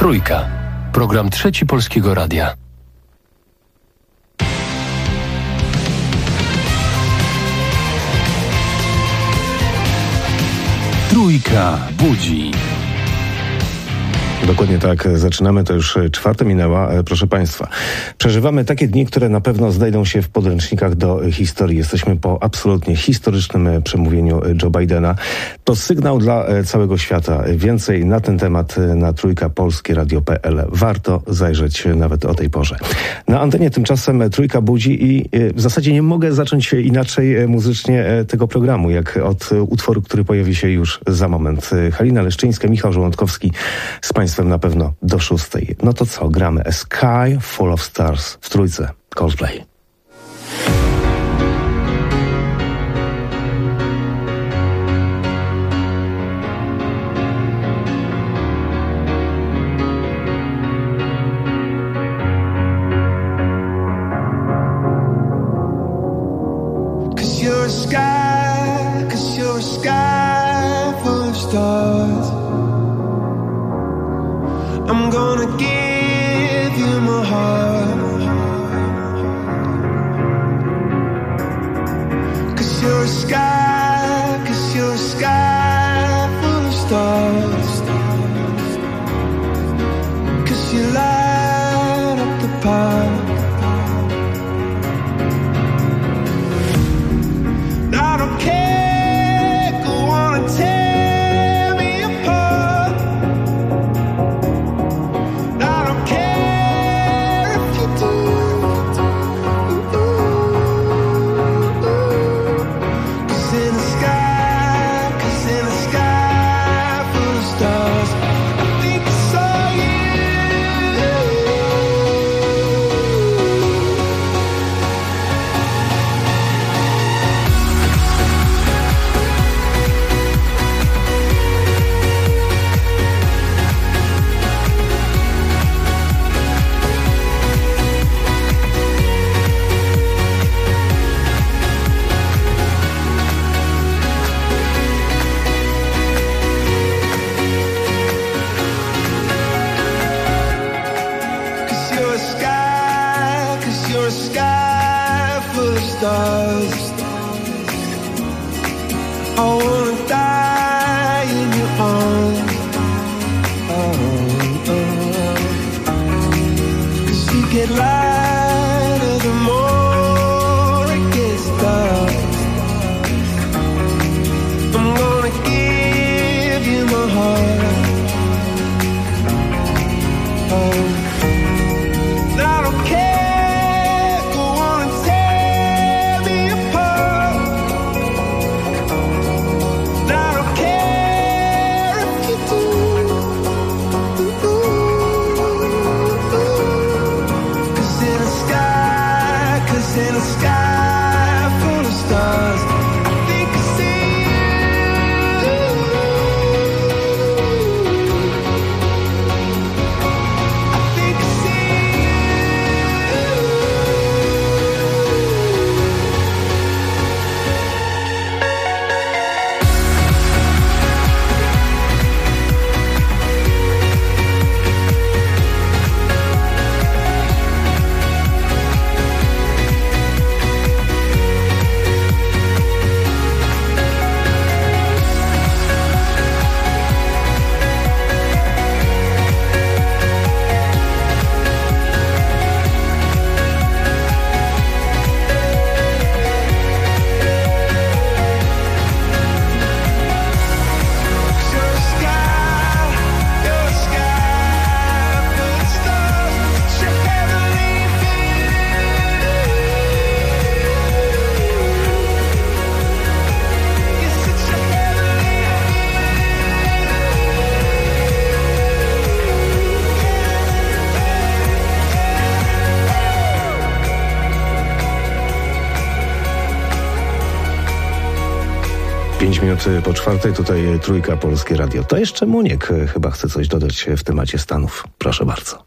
Trójka. Program Trzeci Polskiego Radia. Trójka budzi. Dokładnie tak, zaczynamy, to już 4 minęła. Proszę Państwa, przeżywamy takie dni, które na pewno znajdą się w podręcznikach do historii. Jesteśmy po absolutnie historycznym przemówieniu Joe Bidena. To sygnał dla całego świata. Więcej na ten temat na trójkapolskieradio.pl. Warto zajrzeć nawet o tej porze. Na antenie tymczasem Trójka budzi i w zasadzie nie mogę zacząć inaczej muzycznie tego programu, jak od utworu, który pojawi się już za moment. Halina Leszczyńska, Michał Żołądkowski z Państwem na pewno do 6. No to co, gramy A Sky Full of Stars w Trójce Coldplay. Cause you're a sky full of stars. I'm gonna give you my heart. Cause you're a sky full of stars. Cause you light up the park. I don't care, go on and tear me apart. I don't care if you do. Cause in the sky full of stars, I think I saw you. Cause you're a sky full of stars. I wanna die in your arms. Cause you get lighter the more it gets dark. I'm gonna give you my heart. I don't care, go on and tear me apart. I don't care if you do. Cause in a sky full of stars, I think I see you. I think I see Minut po 4, tutaj Trójka Polskie Radio. To jeszcze Muniek chyba chce coś dodać w temacie Stanów. Proszę bardzo.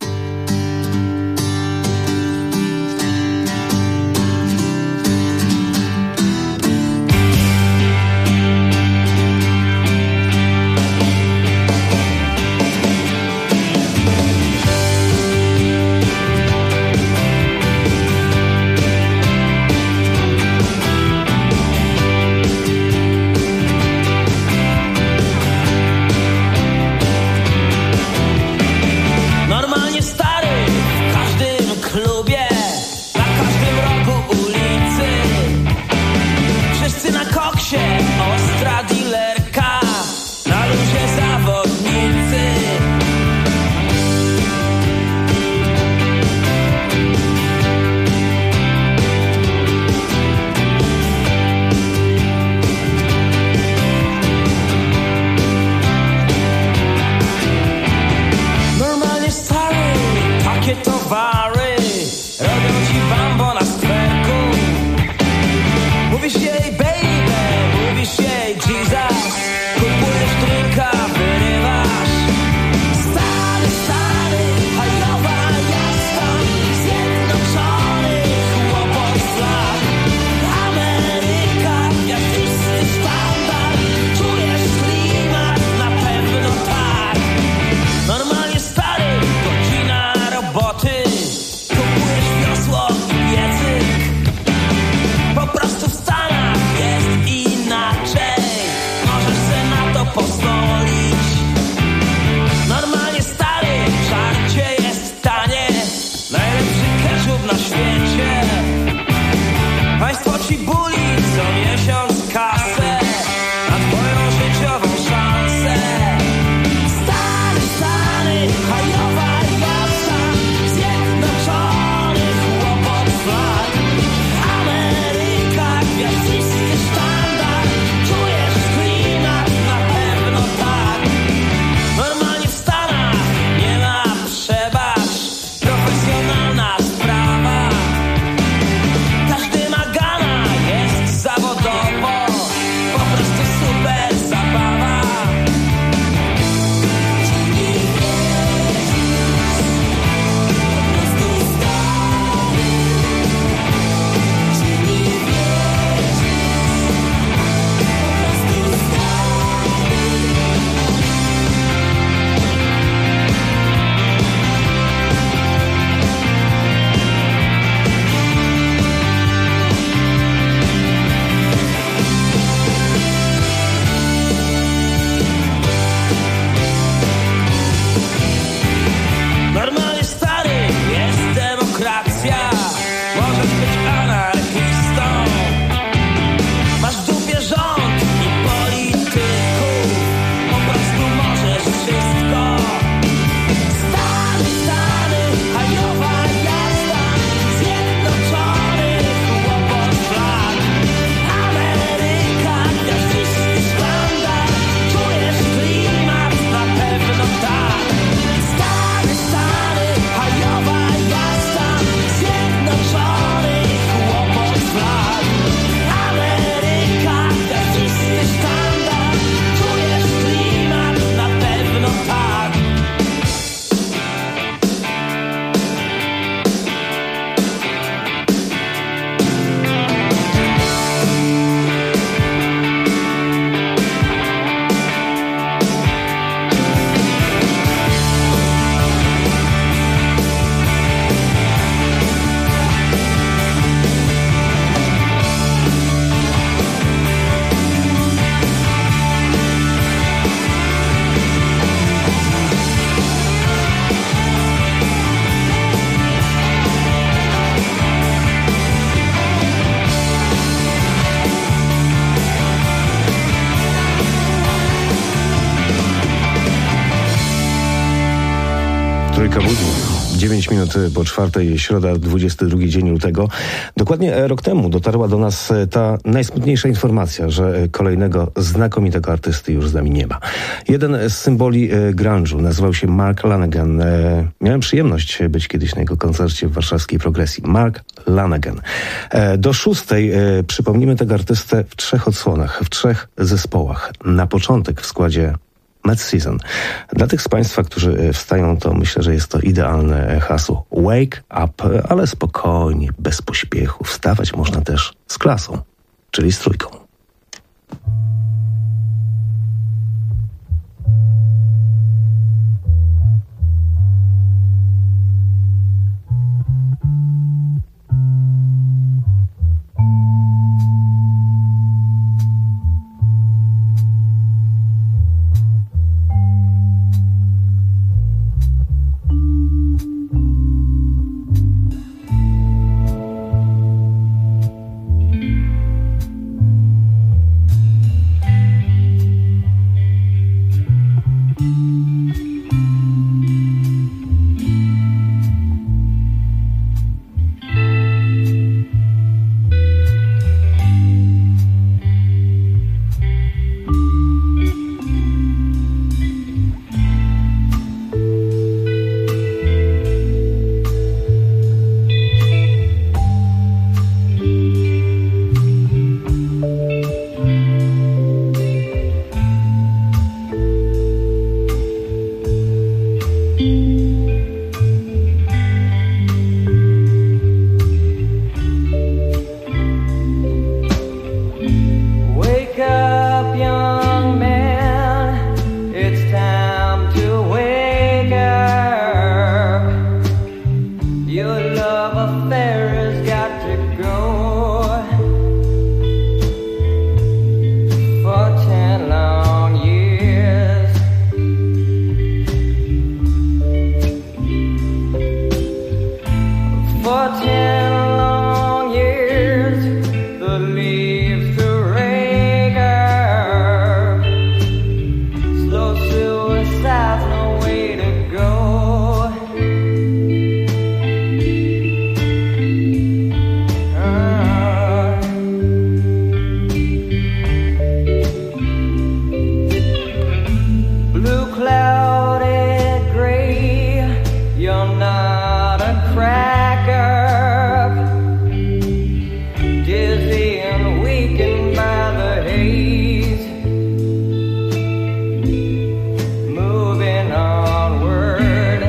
Mary, robią ci bambo na skwerku. Mówisz jej baby, mówisz jej Jesus, kupujesz drinka, wyrywasz. Stary, stary, hajowa jazda, zjednoczony chłopot z lat. Ameryka, gwiazdisty sztandar, czujesz klimat, na pewno tak. Normalnie stary, godzina roboty, kupujesz wiosło i piecyk. Po prostu w Stanach jest inaczej, możesz se na to pozwolić. Normalnie stary, żarcie jest tanie, najlepszy ketchup na świecie. Państwo ci buli co miesiąc kasę na twoją życiową szansę. Stary, stary, hajowa jazda, zjednoczony chłopot flag. Ameryka, gwiazdisty sztandar, czujesz klimat, na pewno tak. Normalnie w Stanach nie ma przebacz, profesjonalna sprawa. Każdy ma gana, jest zawodowo, po prostu super zabawa. Normalnie stary, jest demokracja, możesz być anarchistą. Masz w dupie rząd i polityków, po prostu możesz wszystko. Stary, stary, hajowa jazda, zjednoczony chłopot flag. Ameryka, gwiazdisty sztandar, czujesz klimat, na pewno tak. Stary, stary, hajowa jazda, zjednoczony chłopot flag. Ameryka, gwiazdisty sztandar, czujesz klimat, na pewno tak. Trójka budzi. 9 minut po 4, środa, 22 dzień lutego. Dokładnie rok temu dotarła do nas ta najsmutniejsza informacja, że kolejnego znakomitego artysty już z nami nie ma. Jeden z symboli grunge'u nazywał się Mark Lanegan. Miałem przyjemność być kiedyś na jego koncercie w warszawskiej Progresji. Mark Lanegan. Do 6 przypomnimy tego artystę w 3 odsłonach, w 3 zespołach. Na początek w składzie Mad Season. Dla tych z Państwa, którzy wstają, to myślę, że jest to idealne hasło. Wake up, ale spokojnie, bez pośpiechu. Wstawać można też z klasą, czyli z trójką. love affair has got to go. For 10 long years, for 10 long years, the leaves to Rager, slow suicide, no way to go. Blue clouded gray, you're not a cracker, dizzy and weakened by the haze, moving onward.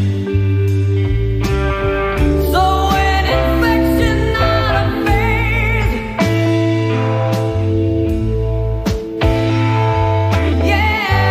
So an infection, not a phase. Yeah.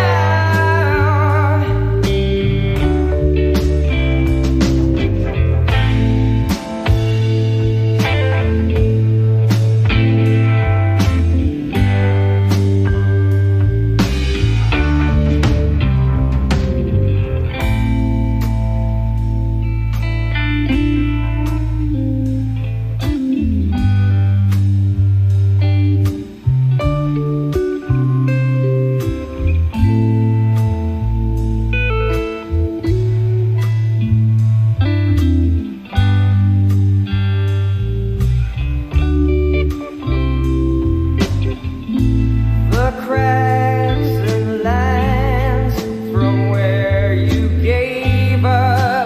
The cracks and lines from where you gave up,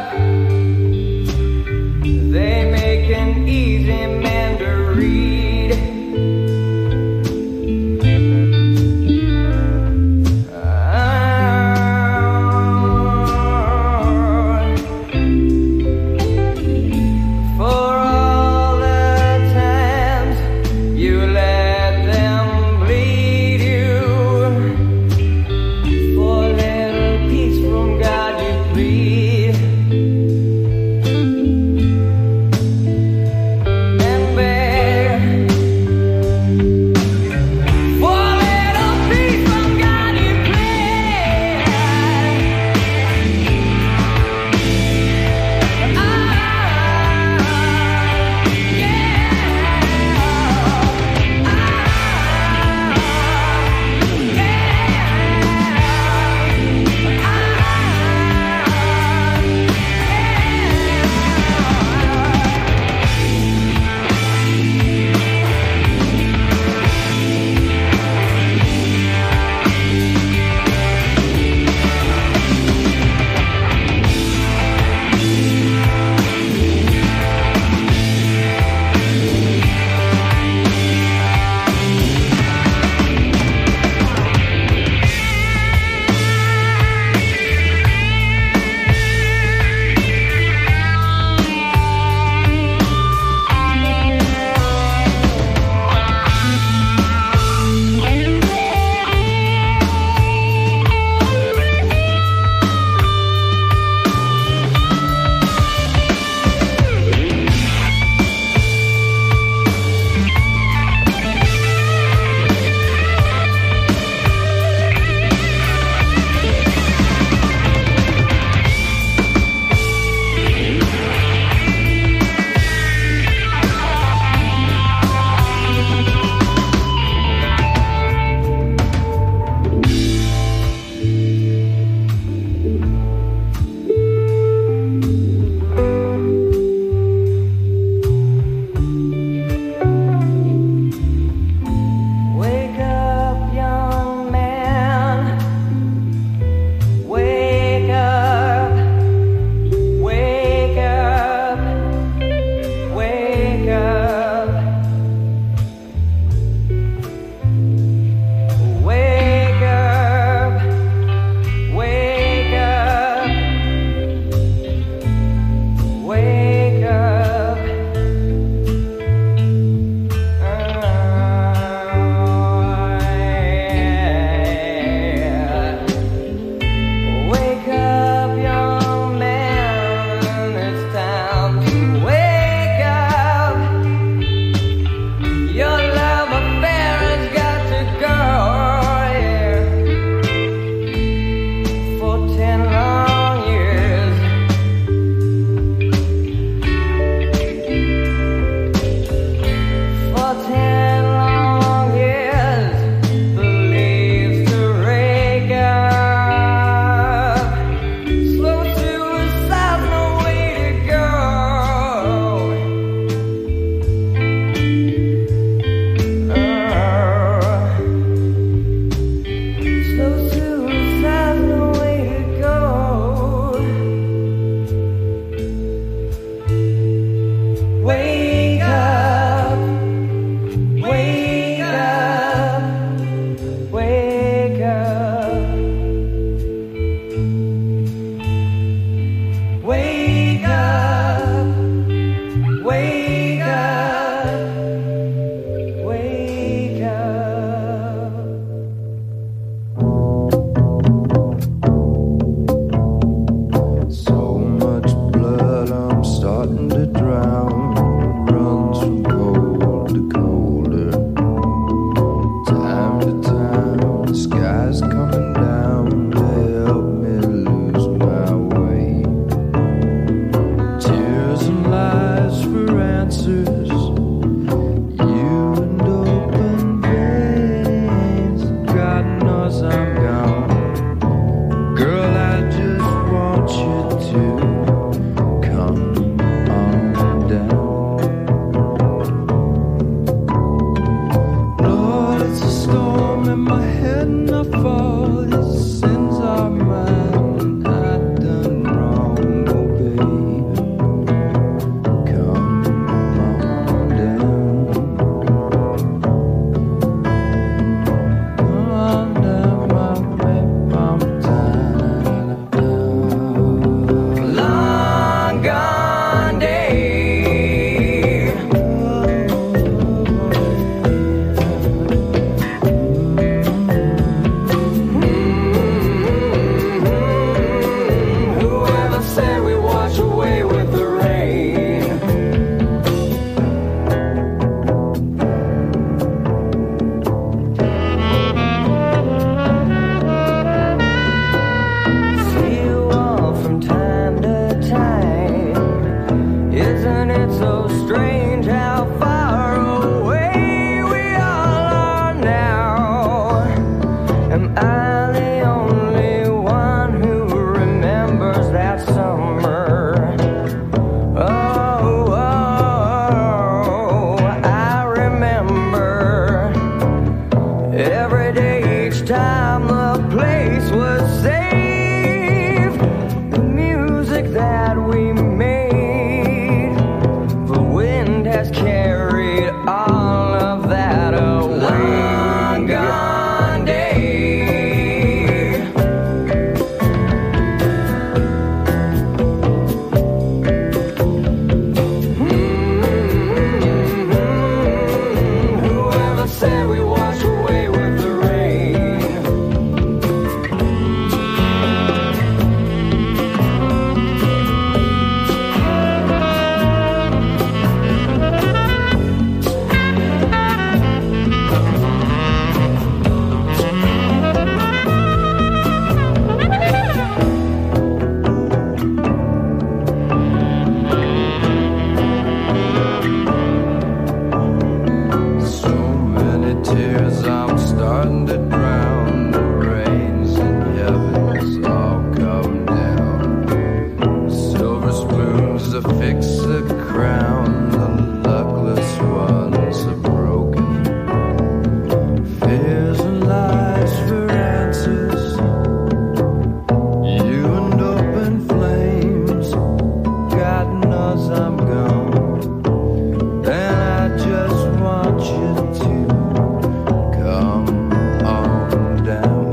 they make an easy man to read. For all the times you let them bleed you, for a little peace from God you plead. And bear Wake up, wake up, wake up. Wake up, wake up, wake up. So much blood, I'm starting to drown. Runs from cold to colder. Time to time, the sky's coming down to help me lose my way. Tears and lies for answers. You and open veins. God knows I'm gone. Girl, I just want you to come on down. Lord, it's a storm in my head and I fall. These sins are mine and I've done wrong, oh baby. Come on down. Come on down, my baby, I'm tired. Long gone day. Whoever said we wash away with the rain? See you all from time to time. Isn't it so strange how far away we all are now? Am I the only one who remembers that summer? Oh, I remember every day, each time the place was safe. The music that we made, the wind has carried all of that away. Long gone day. Whoever said we wash away with the rain? So many tears, I'm starting to drown. The rains in heavens all come down. Silver spoons to fix the crown. The luckless ones are broken. Fears and lies for answers. You and open flames. God knows I'm gone. And I just want you to come on down.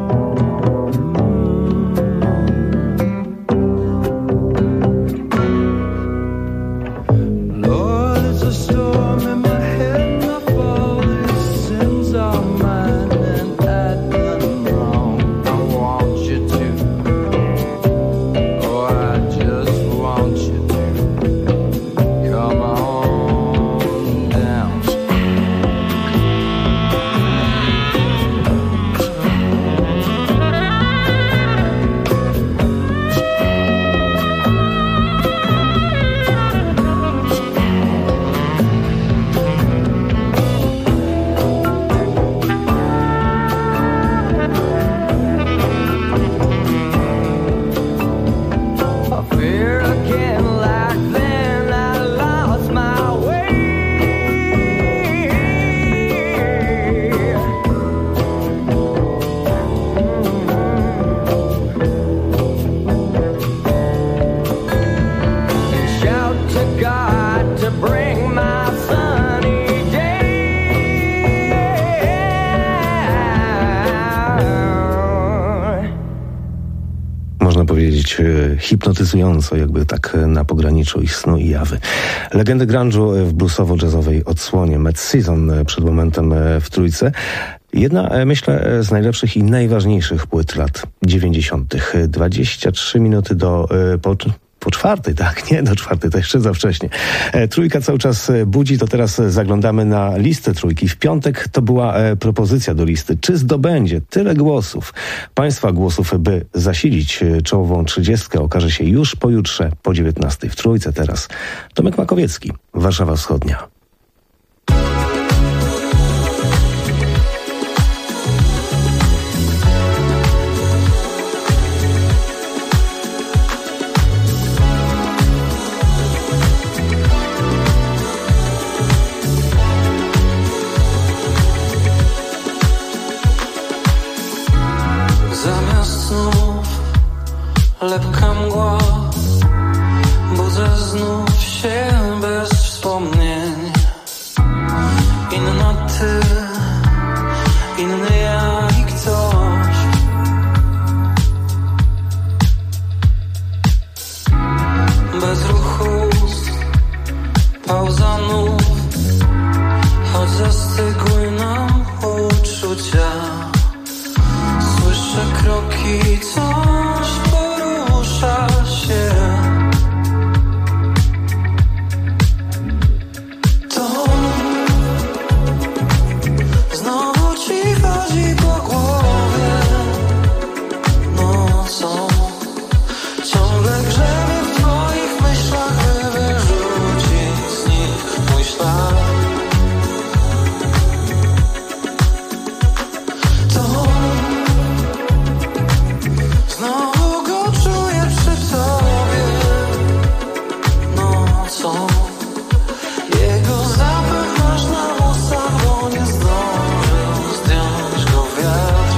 Lord, it's a storm in my head and I fall. These sins are mine and I've done wrong. I want you to. Oh, I just want you to. Come on down. hipnotyzująco, jakby tak na pograniczu ich snu i jawy. Legendy grunge'u w bluesowo-jazzowej odsłonie. Mad Season przed momentem w trójce. Jedna, myślę, z najlepszych i najważniejszych płyt lat 90. 23 minuty po czwartej, tak? Nie do czwartej, to jeszcze za wcześnie. Trójka cały czas budzi, to teraz zaglądamy na listę trójki. W piątek to była propozycja do listy. Czy zdobędzie tyle głosów, państwa głosów, by zasilić czołową 30, okaże się już pojutrze po 19. W trójce teraz Tomek Makowiecki, Warszawa Wschodnia. Lepka mgła, budzę znów się bez wspomnień. Inna ty, inny ja i ktoś. Bez ruchu, pauza nów, choć zastygły nam uczucia. Słyszę kroki, coś porusza się. To znowu ci chodzi po głowie nocą. Ciągle grzebie w twoich myślach, by wyrzucić z nich mój ślad. Znowu go czuję przy tobie nocą. Jego zapach masz na włosach, bo nie zdążył zdjąć go wiatr.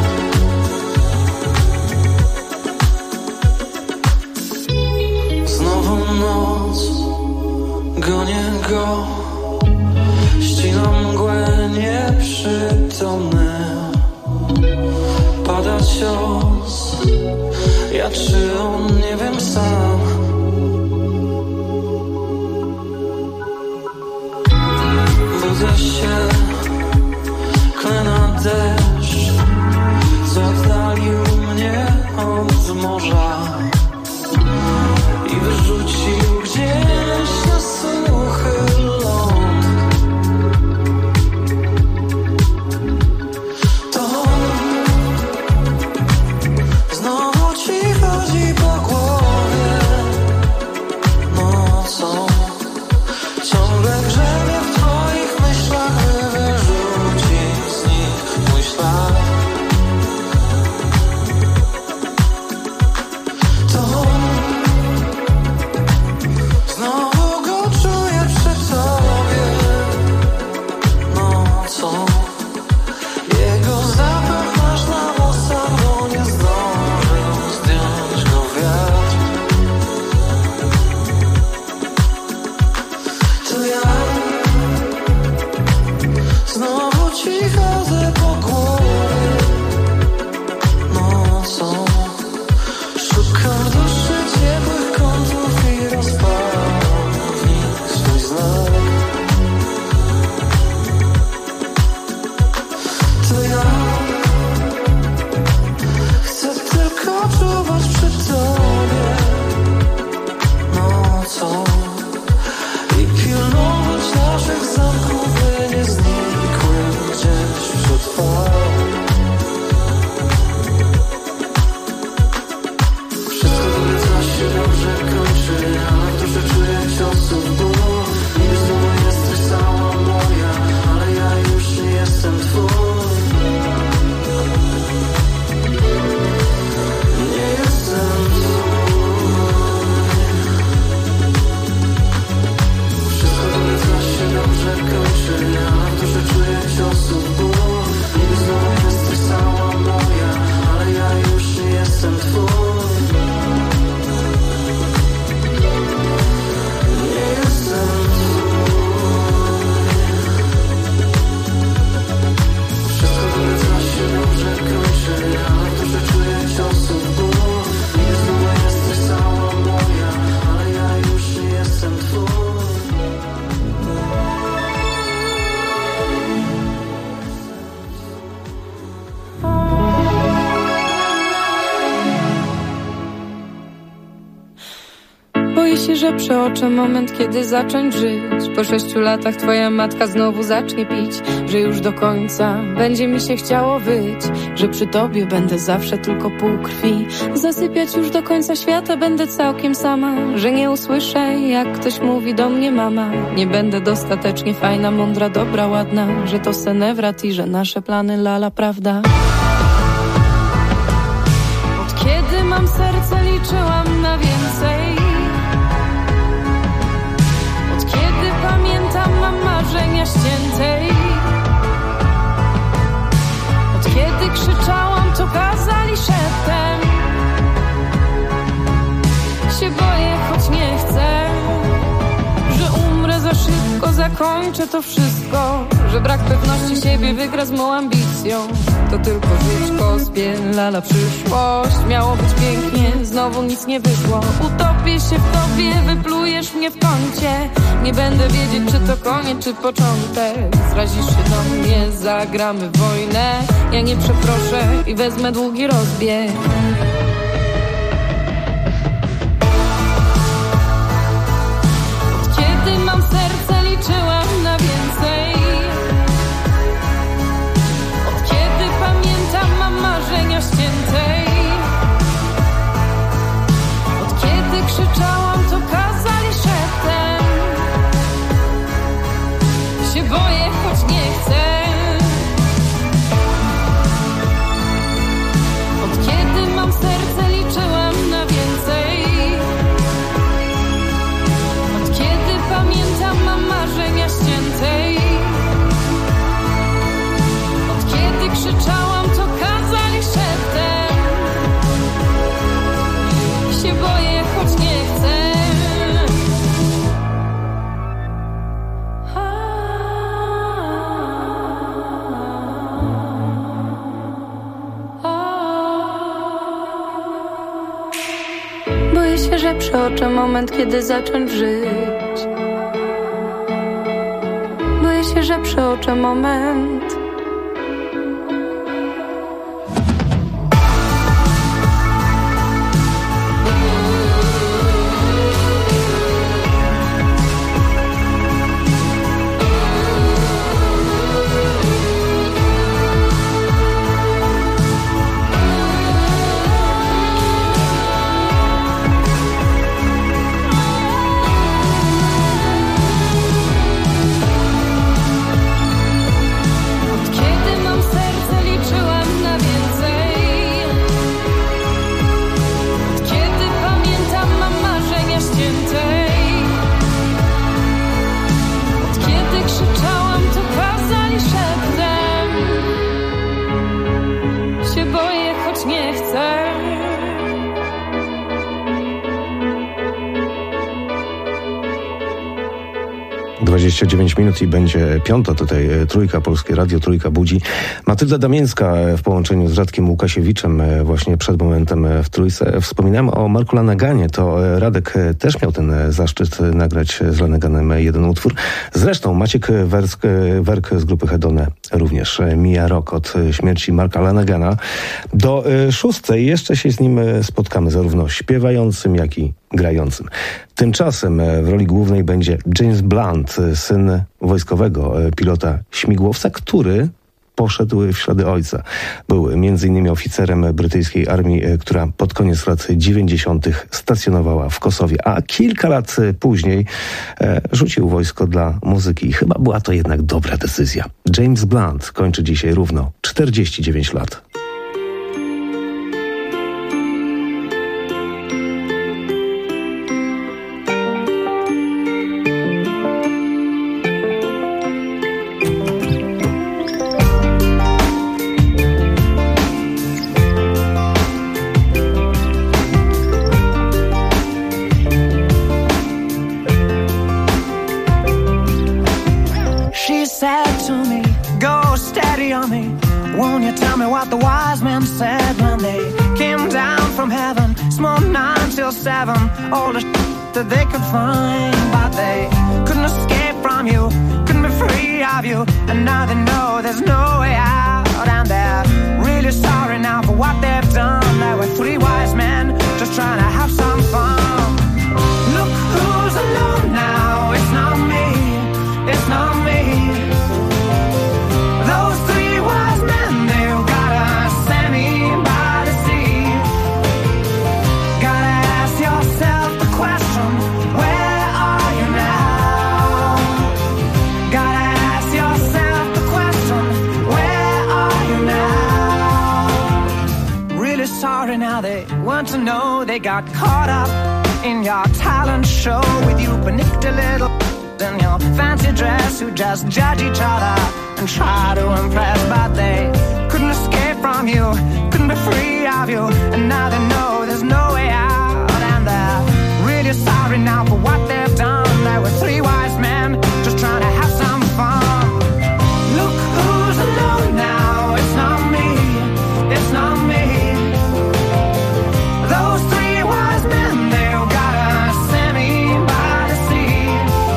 Znowu noc, gonię go, ścinam mgłę nieprzytomny. Pada cios, ja czy on, nie wiem sam. Budzę się, klę na deszcz, co oddalił mnie od morza i wyrzucił gdzieś na suchy ląd. Znowu ci chodzi po głowie nocą. Ciągle grzebie w twoich myślach, by wyrzucić z nich mój ślad. To znowu go czuję przy tobie nocą. Jego zapach masz na włosach, bo nie zdążył zdjąć go wiatr. To ja znowu ci chodzę po głowie nocą. Szukam w duszy ciepłych kątów i rozpalam w nich swój znak. To ja chcę tylko czuwać przy tobie nocą i pilnować naszych zamków, by nie znikły gdzieś wśród fal. Wszystko zaleca się dobrze kończy, ale w duszy czuję ciosów ból. I znowu jesteś cała moja, ale ja już nie jestem twój. Nie jestem twój. Wszystko zaleca się dobrze kończy, ale w duszy czuję ciosów ból. I znowu jesteś cała moja, ale ja już nie jestem twój. Nie jestem twój. Wszystko zaleca się dobrze kończy, ale w duszy czuję ciosów ból. I znowu jesteś cała się, że przeoczę moment, kiedy zacząć żyć. Po 6 latach twoja matka znowu zacznie pić, że już do końca będzie mi się chciało wyć, że przy tobie będę zawsze tylko pół krwi. Zasypiać już do końca świata będę całkiem sama, że nie usłyszę, jak ktoś mówi do mnie mama. Nie będę dostatecznie fajna, mądra, dobra, ładna, że to senewrat i że nasze plany lala prawda. Od kiedy mam serce, liczyłam na więcej. Od kiedy pamiętam, mam marzenia ściętej. Od kiedy krzyczałam, to kazali szeptem. Się boję, choć nie chcę, że umrę za szybko, zakończę to wszystko, że brak pewności siebie wygra z mą ambicją. To tylko żyćko, spielala przyszłość. Miało być pięknie, znowu nic nie wyszło. Utopię się w tobie, wyplujesz mnie w kącie. Nie będę wiedzieć, czy to koniec, czy początek. Zrazisz się do mnie, zagramy wojnę. Ja nie przeproszę i wezmę długi rozbieg. Od kiedy mam serce, liczyłam na więcej. Od kiedy pamiętam, mam marzenia ściętej. Od kiedy krzyczałam, to kazali szeptem. Się boję, choć nie chcę. Od kiedy mam serce, liczyłam na więcej. Od kiedy pamiętam, mam marzenia ściętej. Od kiedy krzyczałam, to kazali szeptem. Się boję, choć nie chcę. Boję się, że przeoczę moment, kiedy zacząć żyć. Boję się, że przeoczę moment. Się boję, choć nie chcę. 29 minut i będzie piąta tutaj Trójka, Polskie Radio, Trójka budzi. Matylda Damińska w połączeniu z Radkiem Łukasiewiczem właśnie przed momentem w Trójce. Wspominałem o Marku Lanaganie, to Radek też miał ten zaszczyt nagrać z Lanaganem jeden utwór. Zresztą Maciek Werk z grupy Hedone również. Mija rok od śmierci Marka Lanagana. Do 6 jeszcze się z nim spotkamy, zarówno śpiewającym, jak i grającym. Tymczasem w roli głównej będzie James Blunt, syn wojskowego pilota śmigłowca, który poszedł w ślady ojca. Był m.in. oficerem brytyjskiej armii, która pod koniec lat 90. stacjonowała w Kosowie, a kilka lat później rzucił wojsko dla muzyki. Chyba była to jednak dobra decyzja. James Blunt kończy dzisiaj równo 49 lat. What the wise men said when they came down from heaven, small 9 till 7, all the that they could find, but they couldn't escape from you, couldn't be free of you, and now they know there's no way out, and they're really sorry now for what they've done. There were 3 wise men just trying to have some fun. Look who want to know they got caught up in your talent show with you panicked a little in your fancy dress who just judge each other and try to impress, but they couldn't escape from you, couldn't be free of you, and now they know there's no way out, and they're really sorry now for what they've done. There were three wise men just trying to have some fun. Look who's alone now, it's not me, it's not me. Those three wise men, they've got a semi by the sea.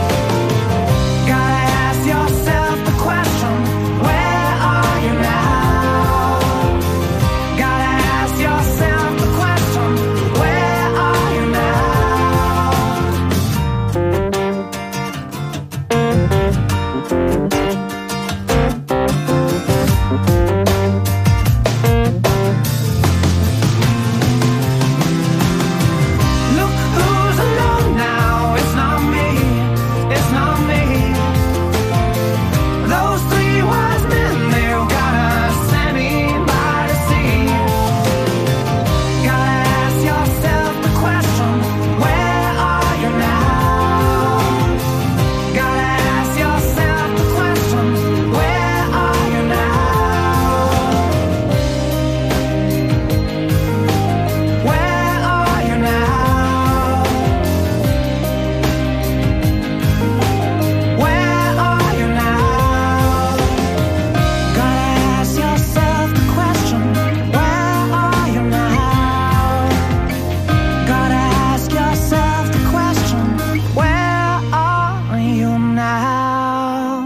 Gotta ask yourself the question, where are you now? Gotta ask yourself the question, where are you now? Look who's alone now, it's not me, it's not me. Those three wise men, they've got a semi by the sea. Gotta ask yourself the question, where are you now? Gotta ask yourself the question, where are you now? Where are you now? Where are you now? Gotta ask yourself the question, where are you now? Gotta ask yourself the question, where are you now?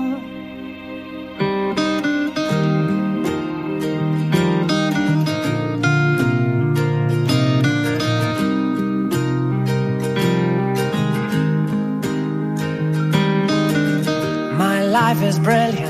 My life is brilliant.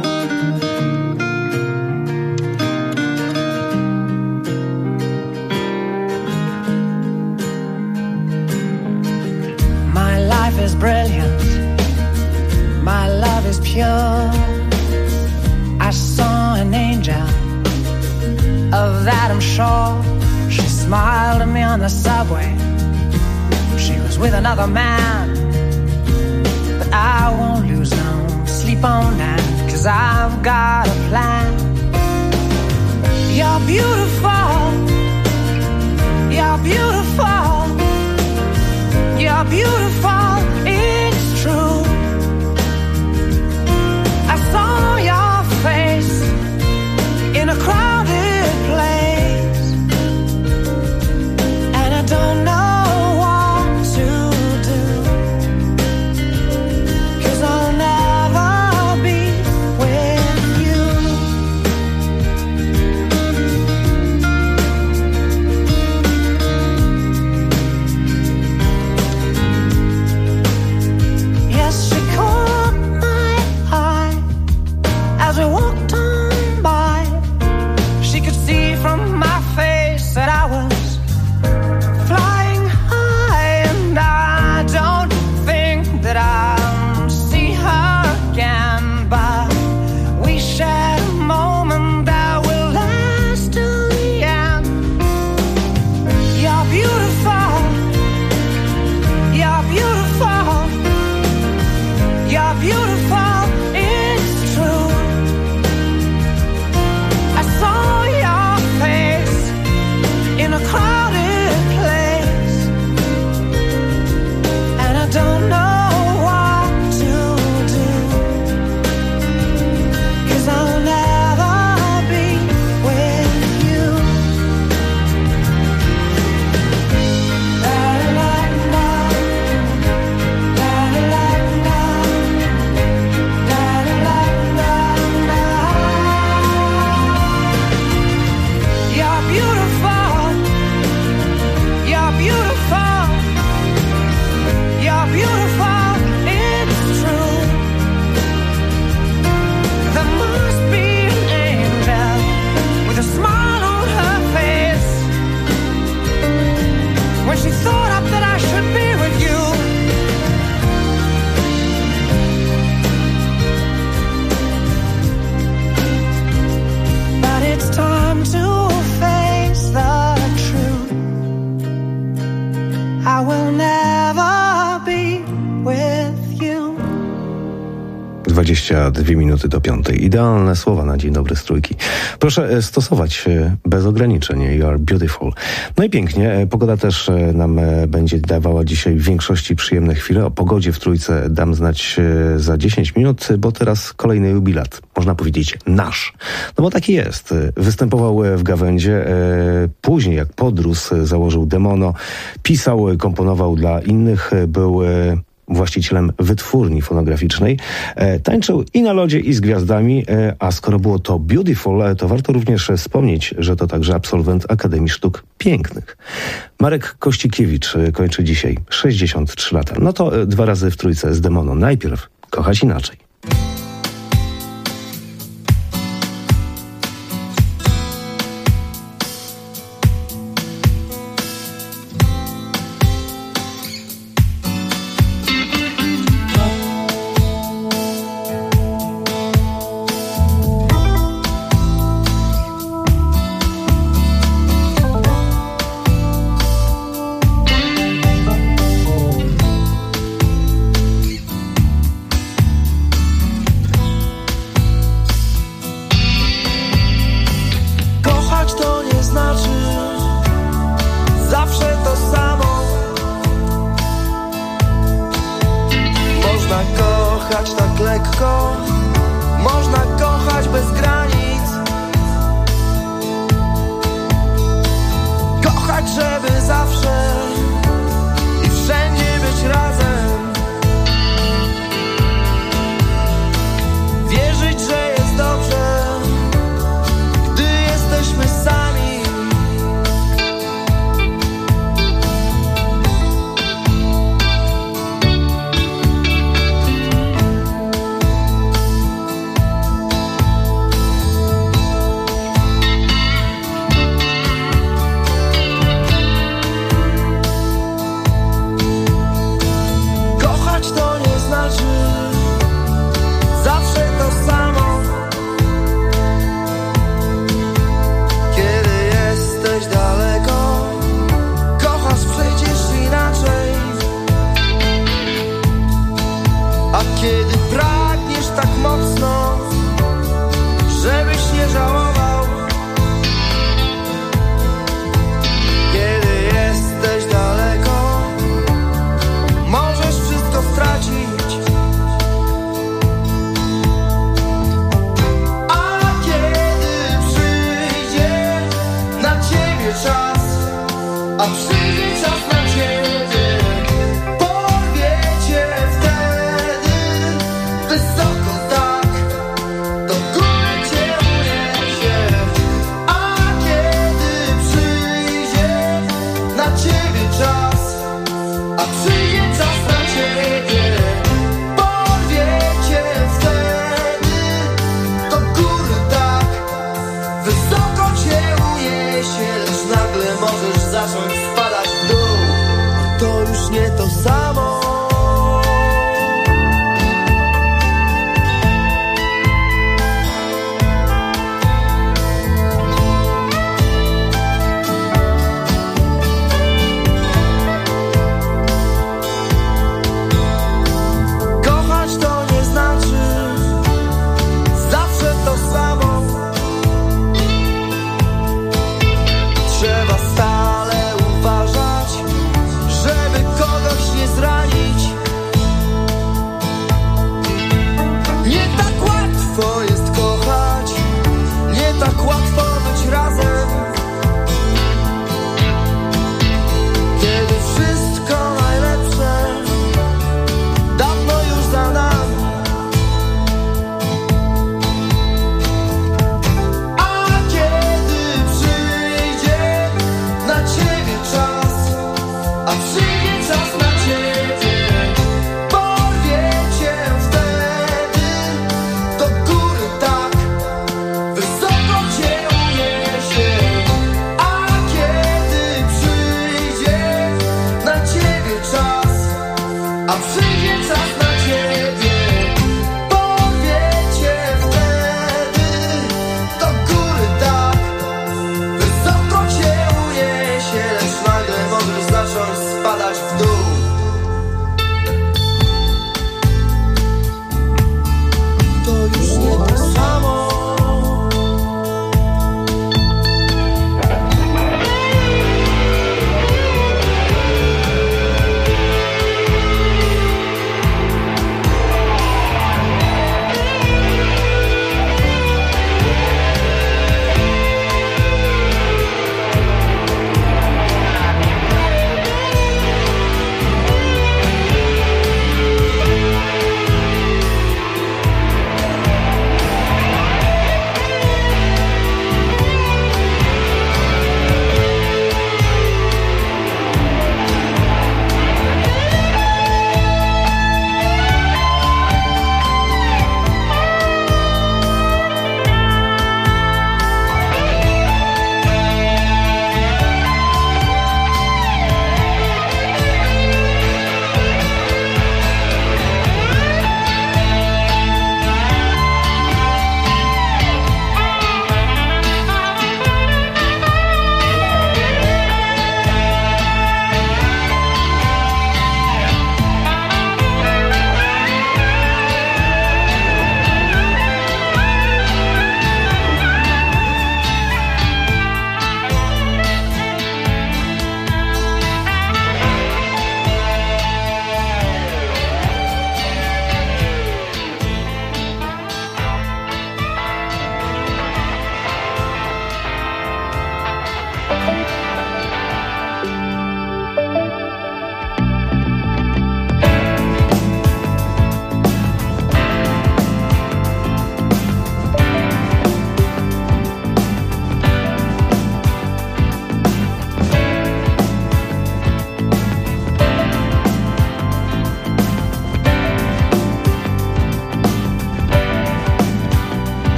My life is brilliant. My love is pure. I saw an angel, of that I'm sure. She smiled at me on the subway. She was with another man. But I won't lose no sleep on that, 'cause I've got a plan. You're beautiful. You're beautiful. You're beautiful. It's true. I saw your face in a crowded place, and I don't know what to do, 'cause I'll never be with you. 22 minuty do 5. Idealne słowa na dzień dobry z Trójki. Proszę stosować bez ograniczeń. You are beautiful. No i pięknie. Pogoda też nam będzie dawała dzisiaj w większości przyjemne chwile. O pogodzie w Trójce dam znać za 10 minut, bo teraz kolejny jubilat. Można powiedzieć nasz. No bo taki jest. Występował w Gawędzie. Później jak podrósł założył Demono. Pisał, komponował dla innych. Był właścicielem wytwórni fonograficznej. Tańczył i na lodzie, i z gwiazdami, a skoro było to beautiful, to warto również wspomnieć, że to także absolwent Akademii Sztuk Pięknych. Marek Kościkiewicz kończy dzisiaj 63 lata. No to 2 razy w Trójce z Demono. Najpierw Kochać inaczej.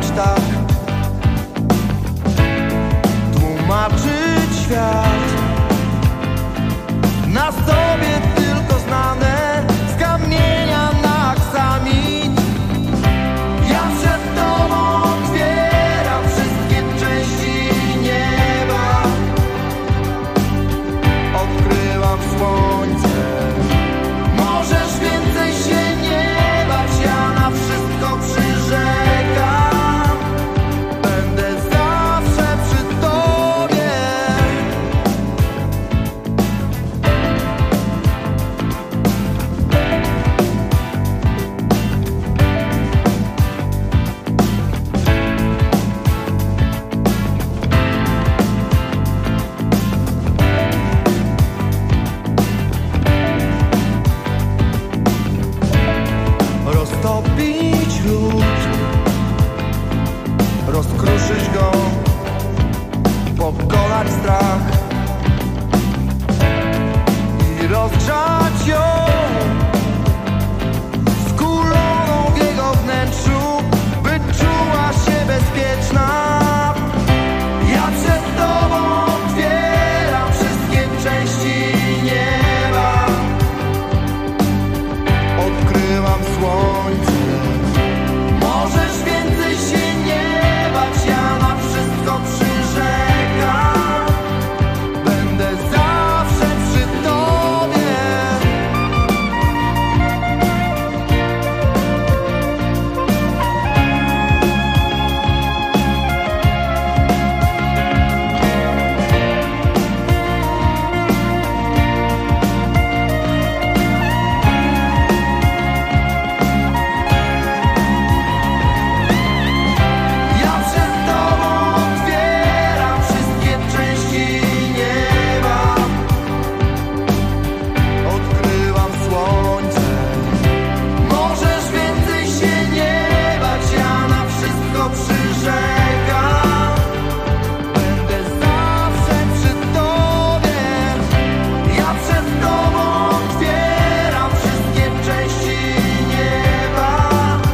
śpiewać tak, tłumaczyć świat na sobie tylko znane z kamienia na aksamit. Ja przed tobą otwieram wszystkie części nieba, odkrywam słońce. Możesz więcej się nie bać, ja na wszystko przyrzekam. Będę zawsze przy tobie. Roztopić lód, rozkruszyć go, pokonać strach i rozgrzać ją, skuloną w jego wnętrzu, by czuła się bezpieczna. Ja przed tobą otwieram wszystkie części nieba, odkrywam słońce. Możesz więcej się nie bać, ja na wszystko przyrzekam. Będę zawsze przy tobie. Ja przed tobą otwieram wszystkie części nieba, odkrywam słońce. Możesz więcej się nie bać, ja na wszystko przyrzekam. Będę zawsze przy tobie. Ja przed tobą otwieram wszystkie części nieba,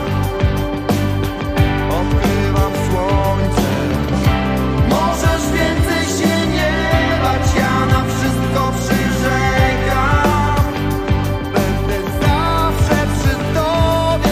odkrywam słońce. Możesz więcej się nie bać, ja na wszystko przyrzekam. Będę zawsze przy tobie.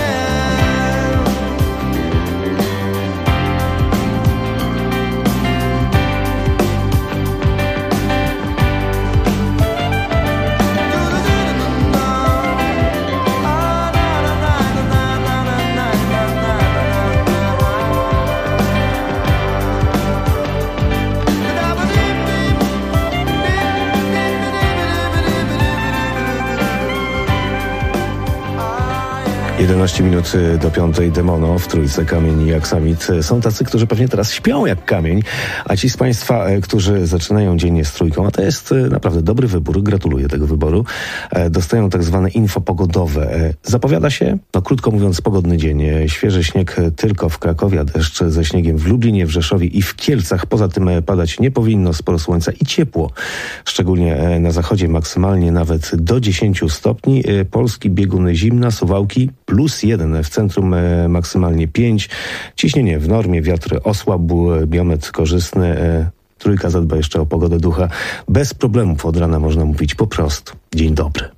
- 11 minut do 5. Demono w trójce Kamień i Aksamit. Są tacy, którzy pewnie teraz śpią jak kamień, a ci z Państwa, którzy zaczynają dzień z trójką, a to jest naprawdę dobry wybór, gratuluję tego wyboru, dostają tak zwane info pogodowe. Zapowiada się, no krótko mówiąc, pogodny dzień. Świeży śnieg tylko w Krakowie, a deszcz ze śniegiem w Lublinie, w Rzeszowie i w Kielcach. Poza tym padać nie powinno, sporo słońca i ciepło. Szczególnie na zachodzie maksymalnie nawet do 10 stopni. Polski biegun zimna, Suwałki +1, w centrum maksymalnie 5. Ciśnienie w normie, wiatr osłabł, biometr korzystny. Trójka zadba jeszcze o pogodę ducha. Bez problemów od rana można mówić po prostu dzień dobry.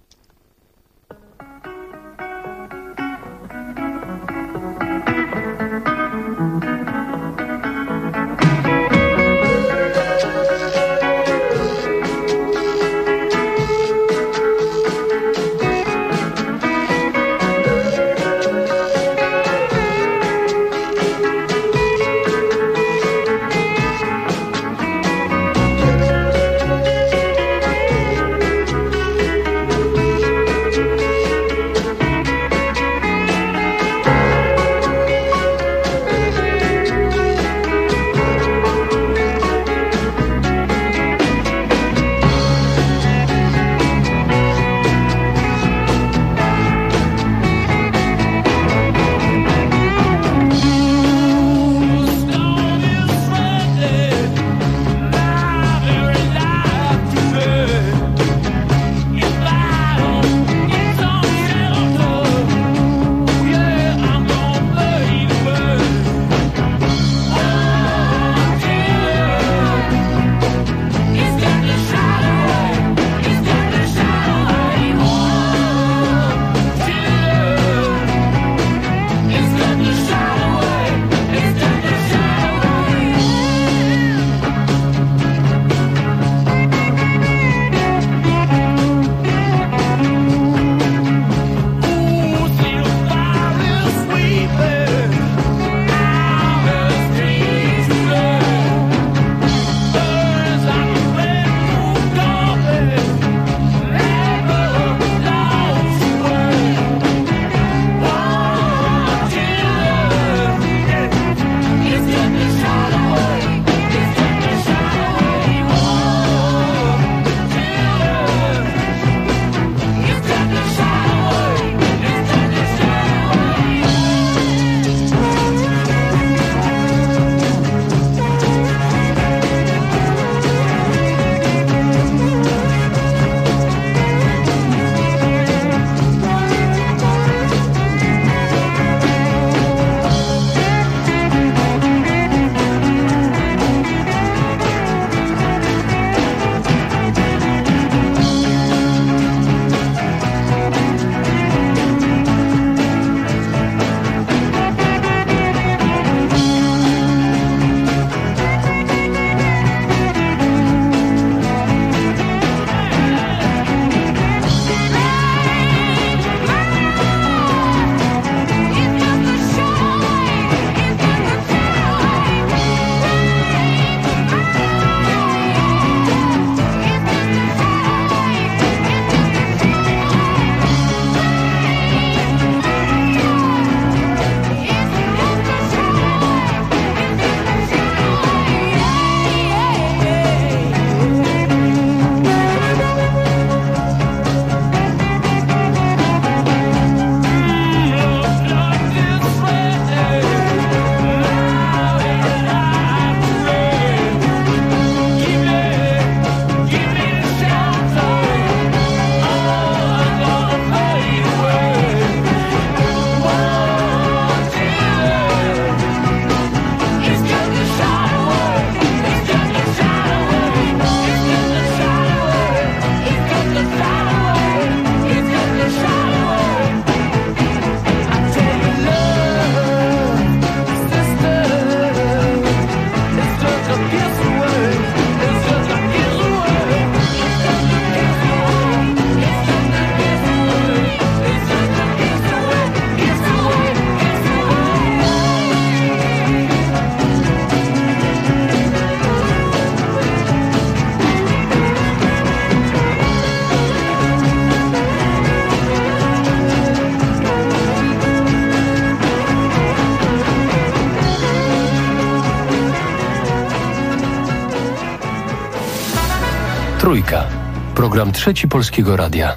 Trójka. Program Trzeci Polskiego Radia.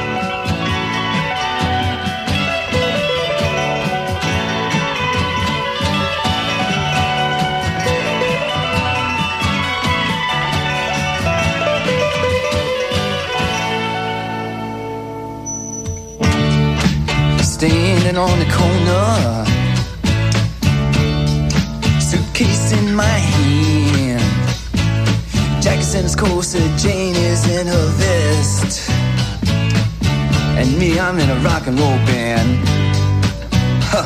Standing on the corner, suitcase in my hand, Jackson's corset, Jane is in her vest, and me, I'm in a rock and roll band. Huh.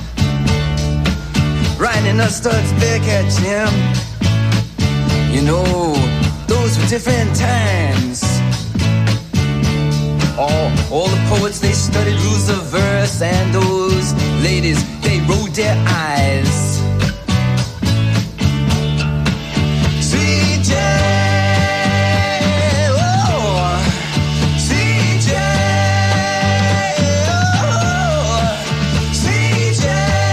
Riding the studs back at Jim. You know, those were different times. All the poets, they studied rules of verse, and those ladies, they rolled their eyes. CJ, oh, CJ, oh, CJ.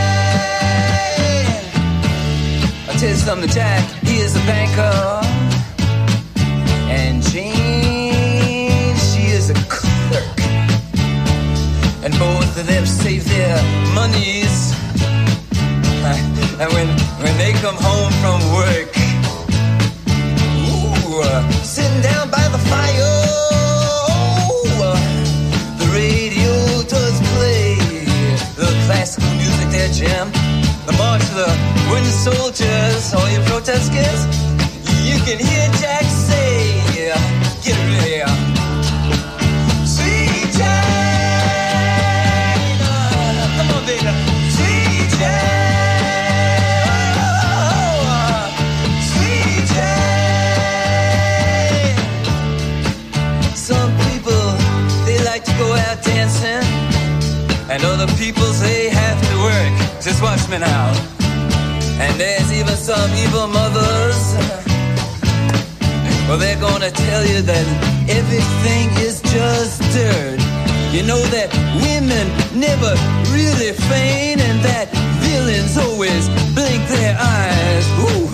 I'll tell you something, Jack, he is a banker, and Jane, she is a clerk. And both of them save their monies. And when they come home from work, sitting down by the fire, the radio does play the classical music there, Jim. The march of the wooden soldiers, all you protesters, you can hear Jack say, get rid of here. And other people say have to work. Just watch me now. And there's even some evil mothers. Well, they're gonna tell you that everything is just dirt. You know that women never really feign, and that villains always blink their eyes. Ooh.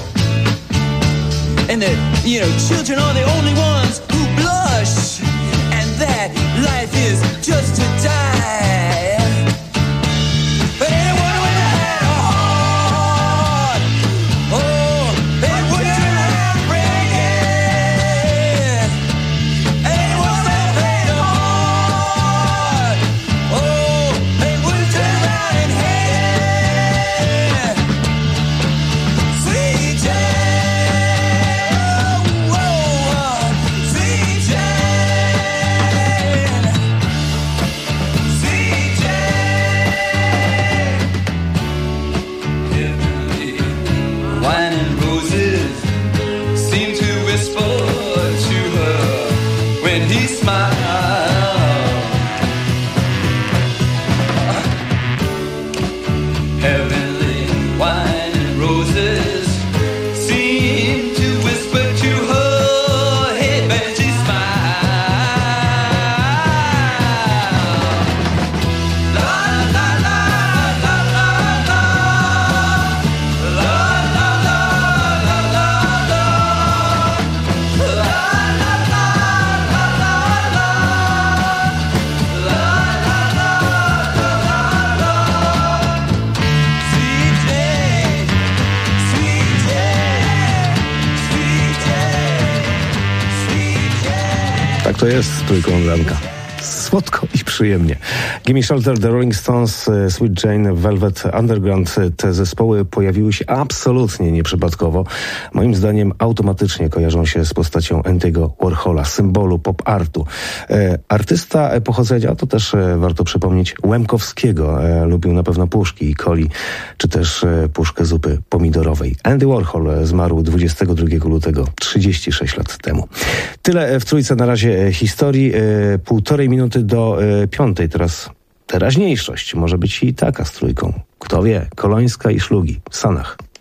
And that, children are the only ones who blush. And that life is just to die. But anyone with a heart, they wouldn't turn around and break it. Anyone with a heart, they wouldn't turn around and hate it. CJ, CJ. Wine and roses seem to whisper to her when he smiles. Heavenly wine and roses seem to whisper to her head when she smiles. La la la la la la. Tak to jest z Trójką Ranka. Słodko i przyjemnie. Gimme Shelter, The Rolling Stones, Sweet Jane, Velvet Underground. Te zespoły pojawiły się absolutnie nieprzypadkowo. Moim zdaniem automatycznie kojarzą się z postacią Andy'ego Warhola, symbolu pop-artu. Artysta pochodzenia, to też warto przypomnieć, Łemkowskiego. Lubił na pewno puszki i coli, czy też puszkę zupy pomidorowej. Andy Warhol zmarł 22 lutego, 36 lat temu. Tyle w Trójce na razie historii. 1,5 minuty do 5. Teraz teraźniejszość może być i taka z Trójką. Kto wie, Kolońska i Szlugi w Sanach.